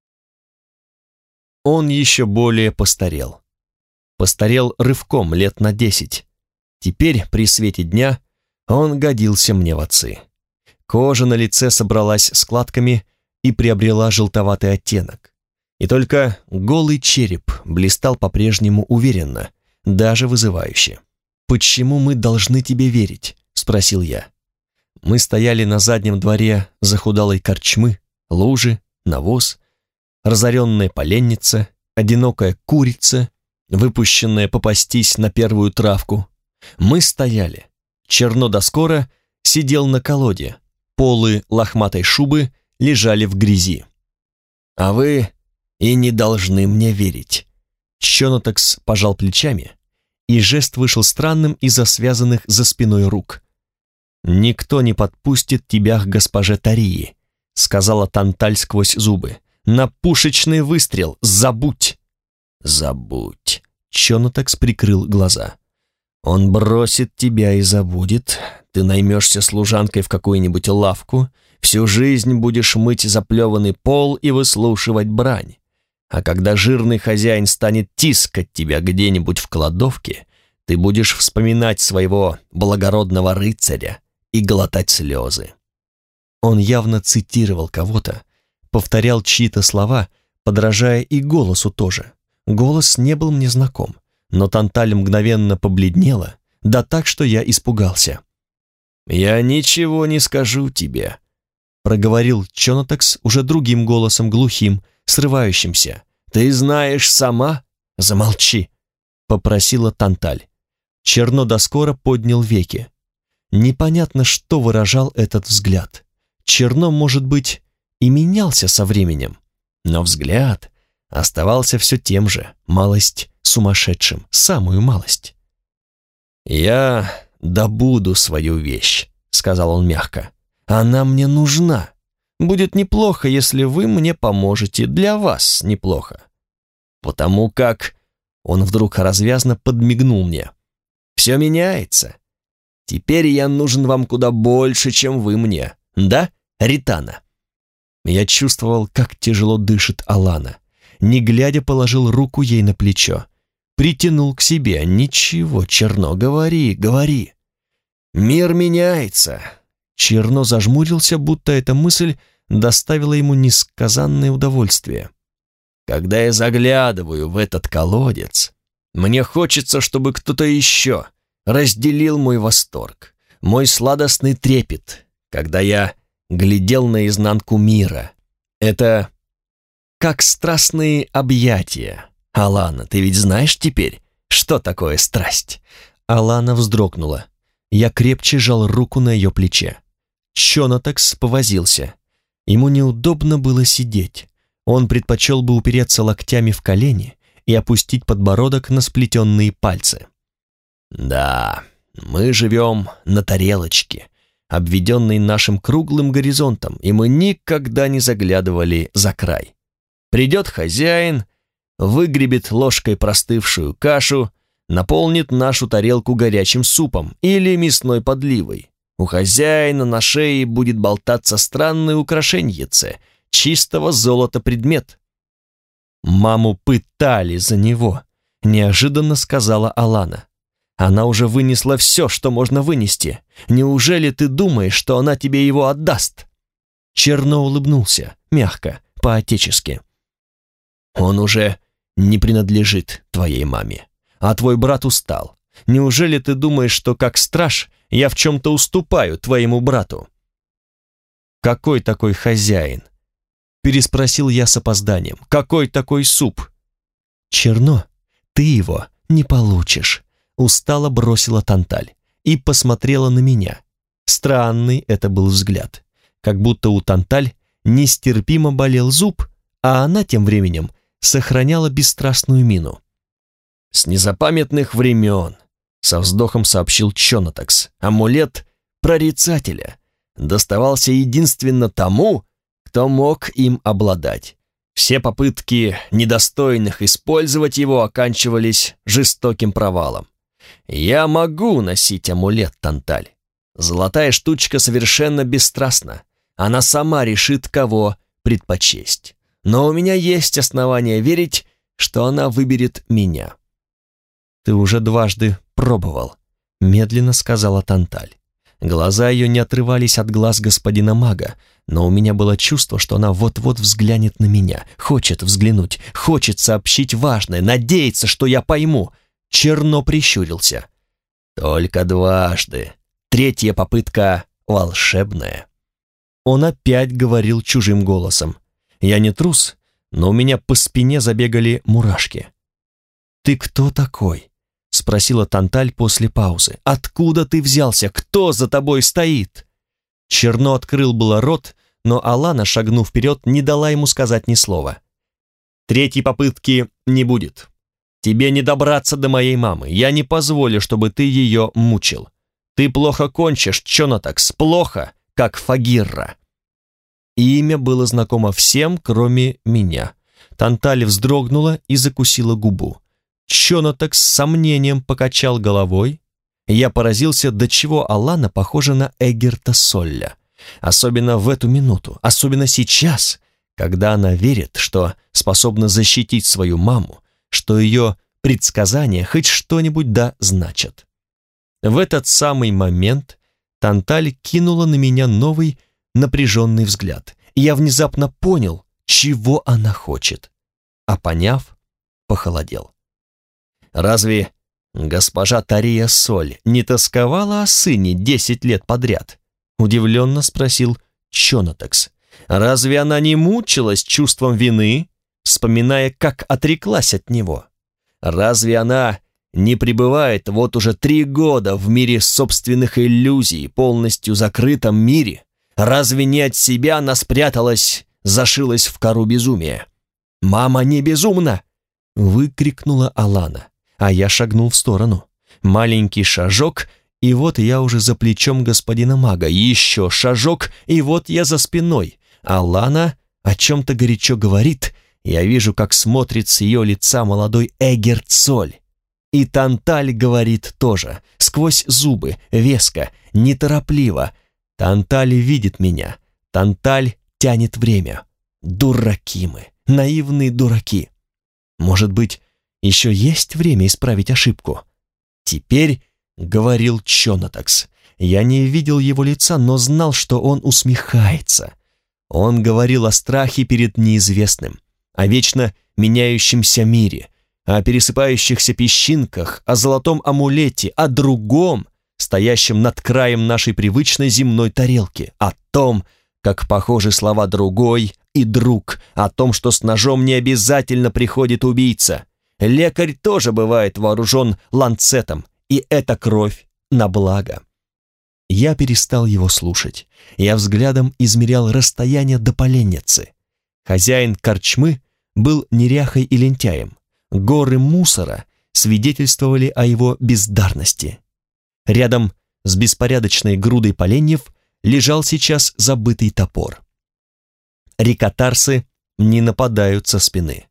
Он еще более постарел. Постарел рывком лет на 10. Теперь, при свете дня, он годился мне в отцы. Кожа на лице собралась складками и приобрела желтоватый оттенок. И только голый череп блистал по-прежнему уверенно, даже вызывающе. «Почему мы должны тебе верить?» — спросил я. Мы стояли на заднем дворе захудалой корчмы, лужи, навоз, разоренная поленница, одинокая курица, выпущенная попастись на первую травку. Мы стояли. Черно да скоро сидел на колоде, полы лохматой шубы лежали в грязи. А вы и не должны мне верить». Чонотакс пожал плечами, и жест вышел странным из-за связанных за спиной рук. «Никто не подпустит тебя к госпоже Тарии», — сказала Танталь сквозь зубы. «На пушечный выстрел забудь!» «Забудь!» — Чонотакс прикрыл глаза. «Он бросит тебя и забудет. Ты наймешься служанкой в какую-нибудь лавку, всю жизнь будешь мыть заплеванный пол и выслушивать брань. А когда жирный хозяин станет тискать тебя где-нибудь в кладовке, ты будешь вспоминать своего благородного рыцаря и глотать слезы». Он явно цитировал кого-то, повторял чьи-то слова, подражая и голосу тоже. Голос не был мне знаком, но Танталь мгновенно побледнела, да так, что я испугался. «Я ничего не скажу тебе», — проговорил Чонотакс уже другим голосом, глухим, срывающимся. «Ты знаешь сама?» «Замолчи», — попросила Танталь. Черно до скоро поднял веки. Непонятно, что выражал этот взгляд. Черно, может быть, и менялся со временем, но взгляд оставался все тем же, малость сумасшедшим, самую малость. «Я добуду свою вещь», — сказал он мягко. «Она мне нужна. Будет неплохо, если вы мне поможете. Для вас неплохо. Потому как...» Он вдруг развязно подмигнул мне. «Все меняется. Теперь я нужен вам куда больше, чем вы мне. Да, Ритана?» Я чувствовал, как тяжело дышит Алана. Не глядя, положил руку ей на плечо. Притянул к себе. «Ничего, Черно, говори, говори». «Мир меняется». Черно зажмурился, будто эта мысль доставила ему несказанное удовольствие. «Когда я заглядываю в этот колодец, мне хочется, чтобы кто-то еще разделил мой восторг, мой сладостный трепет, когда я глядел наизнанку мира. Это как страстные объятия. Алана, ты ведь знаешь теперь, что такое страсть?» Алана вздрогнула. Я крепче сжал руку на ее плече. Чонотакс повозился. Ему неудобно было сидеть. Он предпочел бы упереться локтями в колени и опустить подбородок на сплетенные пальцы. «Да, мы живем на тарелочке, обведенной нашим круглым горизонтом, и мы никогда не заглядывали за край. Придет хозяин, выгребет ложкой простывшую кашу, наполнит нашу тарелку горячим супом или мясной подливой. У хозяина на шее будет болтаться странное украшеньице, чистого золота предмет». «Маму пытали за него», — неожиданно сказала Алана. «Она уже вынесла все, что можно вынести. Неужели ты думаешь, что она тебе его отдаст?» Черно улыбнулся, мягко, по-отечески. «Он уже не принадлежит твоей маме, а твой брат устал. Неужели ты думаешь, что как страж я в чем-то уступаю твоему брату?» «Какой такой хозяин?» Переспросил я с опозданием. «Какой такой суп?» «Черно, ты его не получишь», устало бросила Танталь и посмотрела на меня. Странный это был взгляд, как будто у Танталь нестерпимо болел зуб, а она тем временем сохраняла бесстрастную мину. «С незапамятных времен», — со вздохом сообщил Чонотакс, «амулет прорицателя доставался единственно тому, кто мог им обладать. Все попытки недостойных использовать его оканчивались жестоким провалом. Я могу носить амулет, Танталь. Золотая штучка совершенно бесстрастна. Она сама решит, кого предпочесть. Но у меня есть основания верить, что она выберет меня». «Ты уже дважды пробовал», — медленно сказала Танталь. Глаза ее не отрывались от глаз господина мага, но у меня было чувство, что она вот-вот взглянет на меня, хочет взглянуть, хочет сообщить важное, надеется, что я пойму. Черно прищурился. «Только дважды. Третья попытка волшебная». Он опять говорил чужим голосом. Я не трус, но у меня по спине забегали мурашки. «Ты кто такой?» — спросила Танталь после паузы. «Откуда ты взялся? Кто за тобой стоит?» Черно открыл было рот, но Алана, шагнув вперед, не дала ему сказать ни слова. «Третьей попытки не будет. Тебе не добраться до моей мамы. Я не позволю, чтобы ты ее мучил. Ты плохо кончишь, Чонотакс, плохо, как Фагирра». Имя было знакомо всем, кроме меня. Танталь вздрогнула и закусила губу. Чонотакс с сомнением покачал головой. Я поразился, до чего Алана похожа на Эгерта Солля. Особенно в эту минуту, особенно сейчас, когда она верит, что способна защитить свою маму, что ее предсказания хоть что-нибудь да значат. В этот самый момент Танталь кинула на меня новый напряженный взгляд, и я внезапно понял, чего она хочет, а поняв, похолодел. Разве госпожа Тария Соль не тосковала о сыне 10 лет подряд? Удивленно спросил Чонотакс. Разве она не мучилась чувством вины, вспоминая, как отреклась от него? Разве она не пребывает вот уже 3 года в мире собственных иллюзий, полностью закрытом мире? Разве не от себя она спряталась, зашилась в кору безумия? «Мама не безумна!» — выкрикнула Алана, а я шагнул в сторону. Маленький шажок, и вот я уже за плечом господина мага. Еще шажок, и вот я за спиной. Алана о чем-то горячо говорит. Я вижу, как смотрит с ее лица молодой Эгерт Соль. И Танталь говорит тоже, сквозь зубы, веско, неторопливо. Танталь видит меня. Танталь тянет время. Дураки мы, наивные дураки. Может быть, еще есть время исправить ошибку? Теперь, говорил Чонотакс, я не видел его лица, но знал, что он усмехается. Он говорил о страхе перед неизвестным, о вечно меняющемся мире, о пересыпающихся песчинках, о золотом амулете, о другом, стоящем над краем нашей привычной земной тарелки, о том, как похожи слова «другой» и «друг», о том, что с ножом не обязательно приходит убийца. Лекарь тоже бывает вооружен ланцетом, и это кровь на благо. Я перестал его слушать. Я взглядом измерял расстояние до поленницы. Хозяин корчмы был неряхой и лентяем. Горы мусора свидетельствовали о его бездарности. Рядом с беспорядочной грудой поленьев лежал сейчас забытый топор. Рикотарсы не нападают со спины.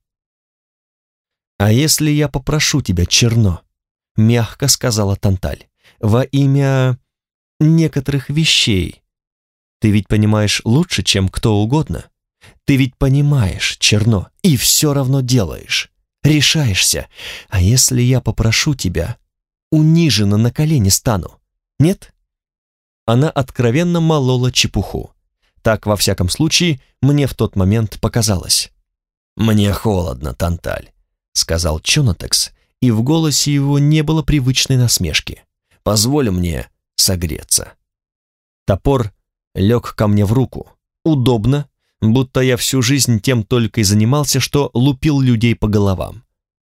«А если я попрошу тебя, Черно?» — мягко сказала Танталь. «Во имя некоторых вещей. Ты ведь понимаешь лучше, чем кто угодно. Ты ведь понимаешь, Черно, и все равно делаешь. Решаешься. А если я попрошу тебя, униженно на колени стану? Нет?» Она откровенно молола чепуху. Так, во всяком случае, мне в тот момент показалось. «Мне холодно, Танталь», — сказал Чонотакс, и в голосе его не было привычной насмешки. «Позволь мне согреться». Топор лег ко мне в руку. Удобно, будто я всю жизнь тем только и занимался, что лупил людей по головам.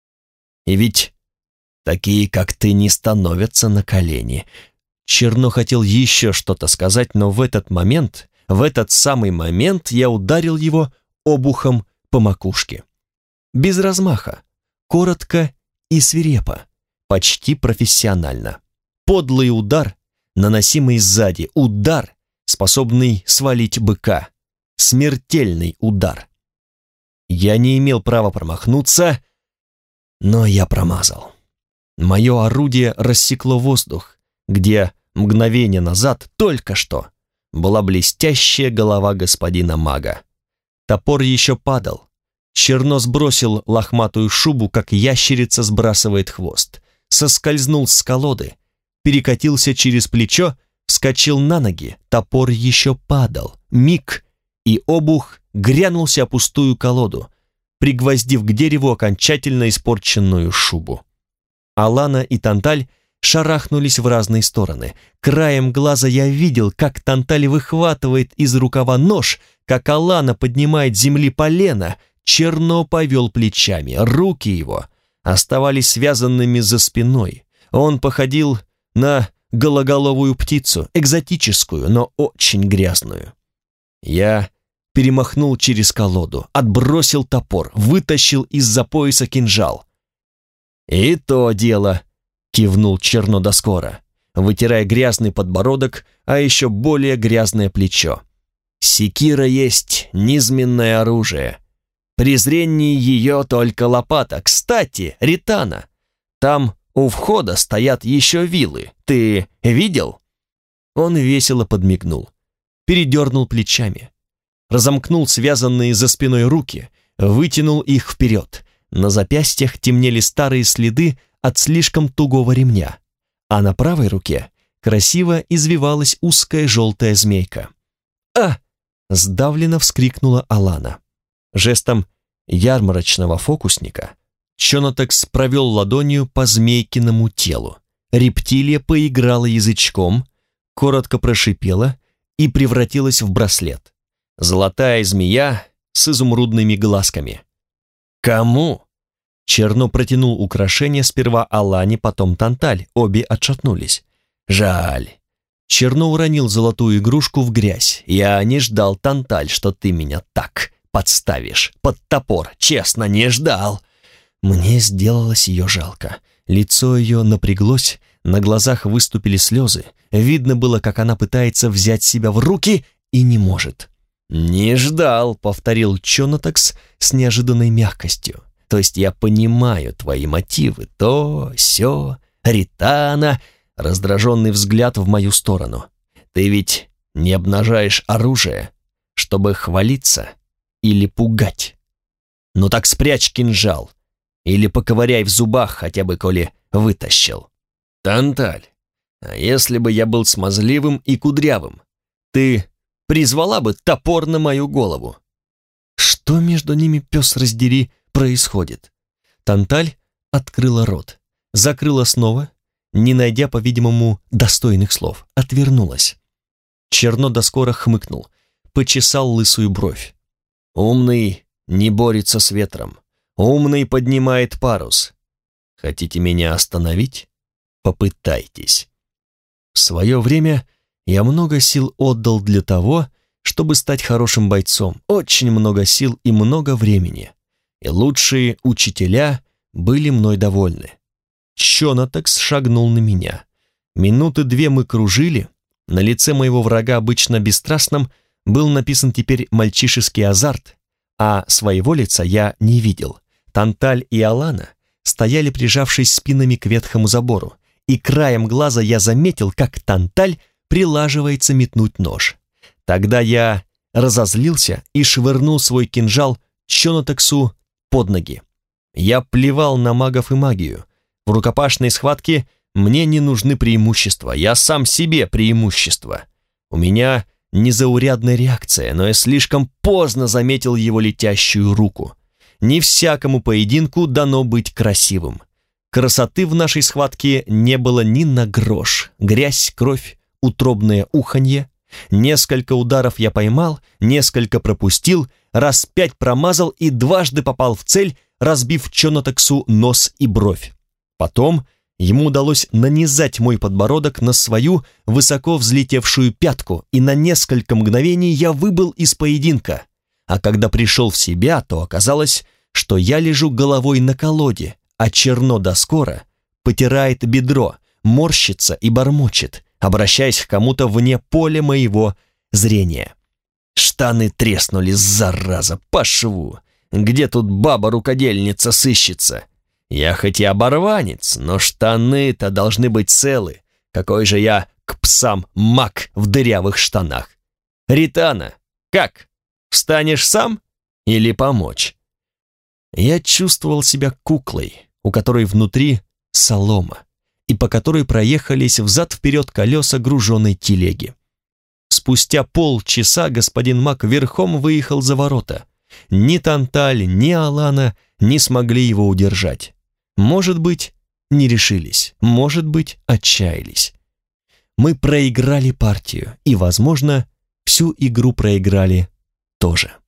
И ведь такие, как ты, не становятся на колени. Черно хотел еще что-то сказать, но в этот самый момент я ударил его обухом по макушке. Без размаха, коротко и свирепо, почти профессионально. Подлый удар, наносимый сзади, удар, способный свалить быка. Смертельный удар. Я не имел права промахнуться, но я промазал. Мое орудие рассекло воздух, где мгновение назад, только что, была блестящая голова господина мага. Топор еще падал. Черно сбросил лохматую шубу, как ящерица сбрасывает хвост. Соскользнул с колоды, перекатился через плечо, вскочил на ноги. Топор еще падал. Миг, и обух грянулся о пустую колоду, пригвоздив к дереву окончательно испорченную шубу. Алана и Танталь шарахнулись в разные стороны. Краем глаза я видел, как Танталь выхватывает из рукава нож, как Алана поднимает с земли полено. Черно повел плечами, руки его оставались связанными за спиной. Он походил на гологоловую птицу, экзотическую, но очень грязную. Я перемахнул через колоду, отбросил топор, вытащил из-за пояса кинжал. «И то дело», — кивнул Черно до скоро, вытирая грязный подбородок, а еще более грязное плечо. «Секира есть низменное оружие. Презреннее ее только лопата. Кстати, Ритана, там у входа стоят еще вилы. Ты видел?» Он весело подмигнул, передернул плечами, разомкнул связанные за спиной руки, вытянул их вперед. На запястьях темнели старые следы от слишком тугого ремня, а на правой руке красиво извивалась узкая желтая змейка. «А!» — сдавленно вскрикнула Алана. Жестом ярмарочного фокусника Чонотекс провел ладонью по змейкиному телу. Рептилия поиграла язычком, коротко прошипела и превратилась в браслет. Золотая змея с изумрудными глазками. «Кому?» Черно протянул украшение сперва Алане, потом Танталь, обе отшатнулись. «Жаль». Черно уронил золотую игрушку в грязь. «Я не ждал, Танталь, что ты меня так подставишь. Под топор, честно, не ждал». Мне сделалось ее жалко. Лицо ее напряглось, на глазах выступили слезы. Видно было, как она пытается взять себя в руки и не может. «Не ждал», — повторил Чонотекс с неожиданной мягкостью. «То есть я понимаю твои мотивы, то, сё, Ритана», раздраженный взгляд в мою сторону. «Ты ведь не обнажаешь оружие, чтобы хвалиться или пугать. Ну так спрячь кинжал или поковыряй в зубах, хотя бы коли вытащил. Танталь, а если бы я был смазливым и кудрявым, ты призвала бы топор на мою голову?» Что между ними, пес раздери, происходит? Танталь открыла рот, закрыла снова, не найдя, по-видимому, достойных слов, отвернулась. Черно до скоро хмыкнул, почесал лысую бровь. «Умный не борется с ветром, умный поднимает парус. Хотите меня остановить? Попытайтесь». В свое время я много сил отдал для того, чтобы стать хорошим бойцом, очень много сил и много времени. И лучшие учителя были мной довольны. Чонотекс шагнул на меня. Минуты две мы кружили, на лице моего врага, обычно бесстрастном, был написан теперь мальчишеский азарт, а своего лица я не видел. Танталь и Алана стояли, прижавшись спинами к ветхому забору, и краем глаза я заметил, как Танталь прилаживается метнуть нож. Тогда я разозлился и швырнул свой кинжал Чонотексу под ноги. Я плевал на магов и магию. В рукопашной схватке мне не нужны преимущества, я сам себе преимущество. У меня незаурядная реакция, но я слишком поздно заметил его летящую руку. Не всякому поединку дано быть красивым. Красоты в нашей схватке не было ни на грош. Грязь, кровь, утробное уханье. Несколько ударов я поймал, несколько пропустил, раз 5 промазал и дважды попал в цель, разбив Чонотексу нос и бровь. Потом ему удалось нанизать мой подбородок на свою высоко взлетевшую пятку, и на несколько мгновений я выбыл из поединка. А когда пришел в себя, то оказалось, что я лежу головой на колоде, а Черно до скоро потирает бедро, морщится и бормочет, обращаясь к кому-то вне поля моего зрения. Штаны треснули, зараза, по шву. Где тут баба-рукодельница сыщется? Я хоть и оборванец, но штаны-то должны быть целы. Какой же я к псам маг в дырявых штанах? Ритана, как? Встанешь сам или помочь? Я чувствовал себя куклой, у которой внутри солома, и по которой проехались взад-вперед колеса груженной телеги. Спустя полчаса господин маг верхом выехал за ворота. Ни Танталь, ни Алана не смогли его удержать. Может быть, не решились, может быть, отчаялись. Мы проиграли партию и, возможно, всю игру проиграли тоже.